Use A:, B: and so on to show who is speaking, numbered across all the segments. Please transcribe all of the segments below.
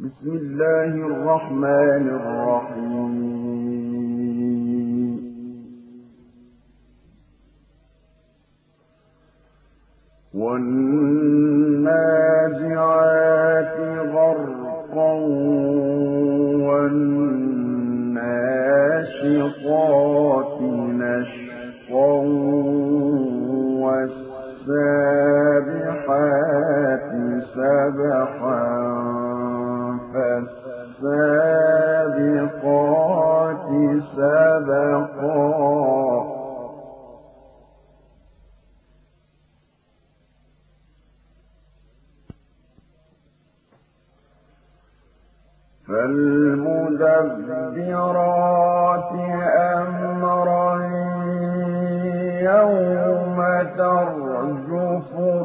A: بسم الله الرحمن الرحيم. والنازعات غرقا والناشطات نشطا والسابحات سبحا فالسابقات سبقا فالمدبرات أمرا يوم ترجف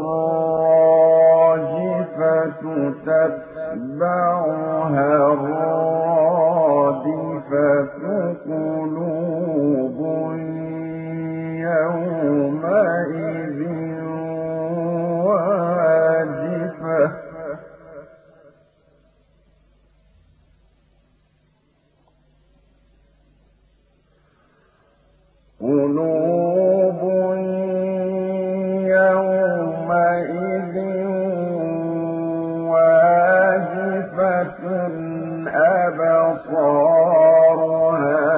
A: الراجفة تتبعها الرادفة قلوب يومئذ واجفة قلوب يومئذ واجفة أبصارها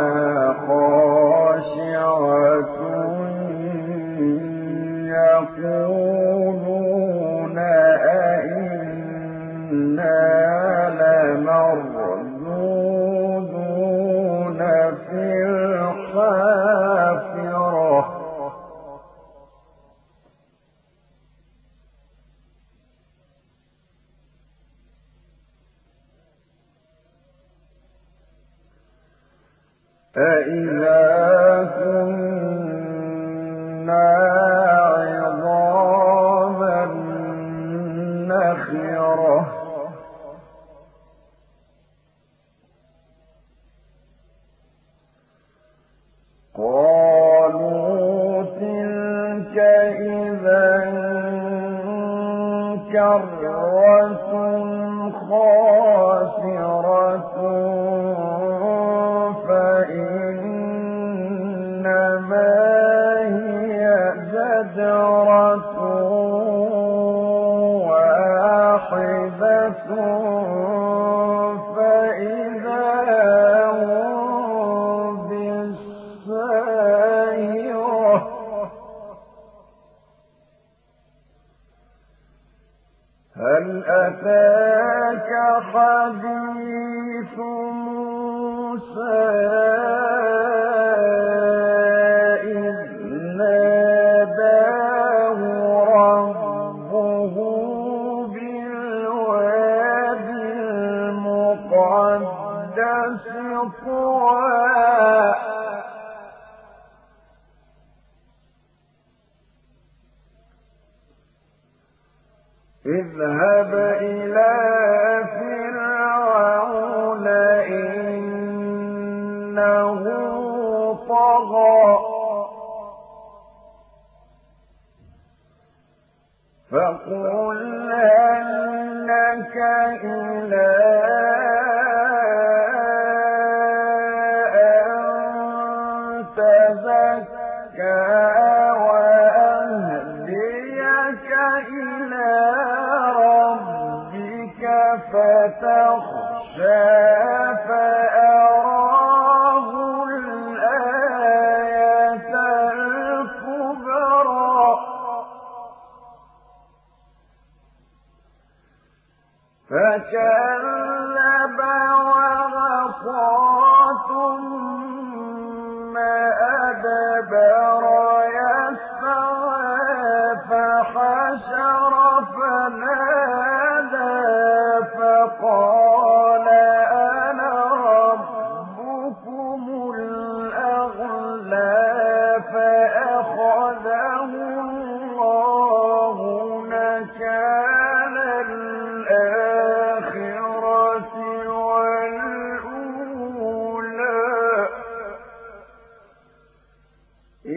A: خاشعة يقولون أئنا لمردودون في الحافرة أإذا كنا عظاما نخرة قالوا تلك إذا كرة خاسرة فإنما هي زجرة واحدة فإذا هم بالساهرة هل أتاك حديث موسى إذ ناداه ربه بالوادي المقدس طوى اذهب إلى فرعون إنه طغى فقل هل لك إلى أن تزكى وأهديك إلى ربك فتخشى فأراه الآية الكبرى فكذب وعصى ثم أدبر يسعى فحشر فنادى فقال أنا ربكم الأعلى فأخذه الله نكال الآخرة والأولى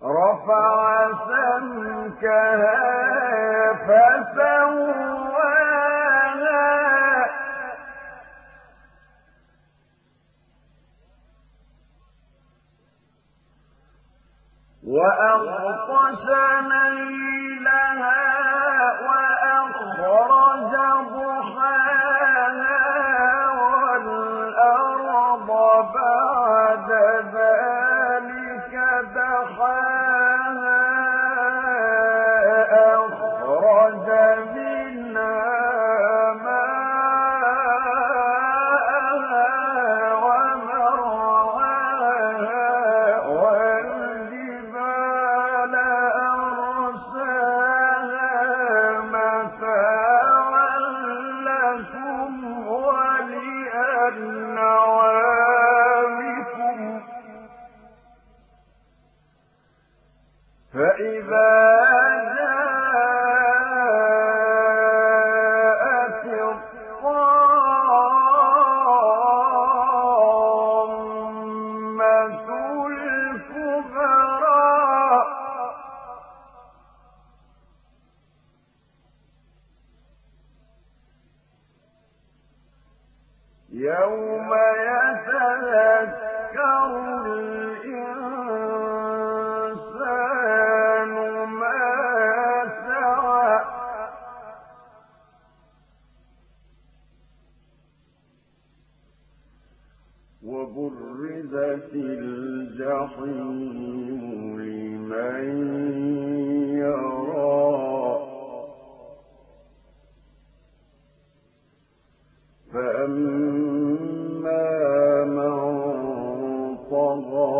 A: رفع سمكها فسواها وأغطش ليلها وأخرج ضحاها والأرض بعد ذلك دحاها أخرج منها فإذا جاءت الطامة الكبرى يوم يتذكر الإنسان ما سعى وبرزت الجحيم لمن يرى فأما من طغى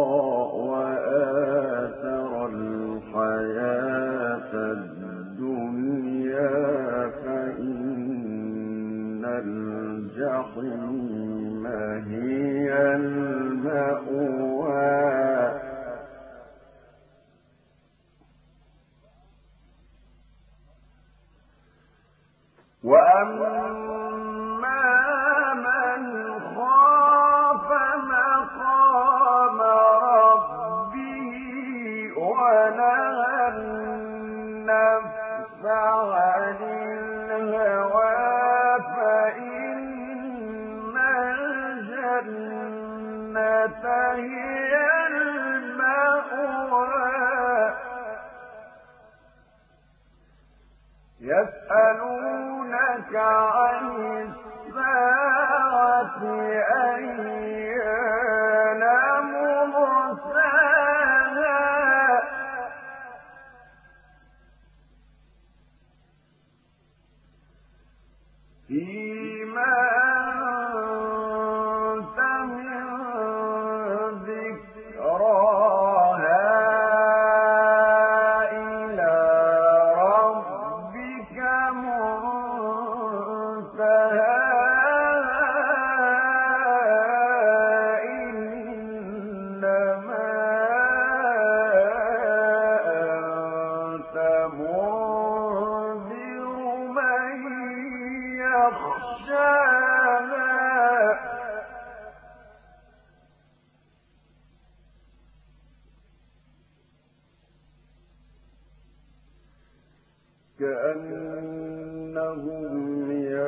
A: وآثر الحياة الدنيا فإن الجحيم هي المأوى وأما من خاف مقام ربه ونهى النفس عن الهوى فإن الجنة هي المأوى يسألونك عن الساعة أيان مرساها فيما أنت من ذكراها إلى ربك منتهاها إنما أنت منذر من يخشاها كأنهم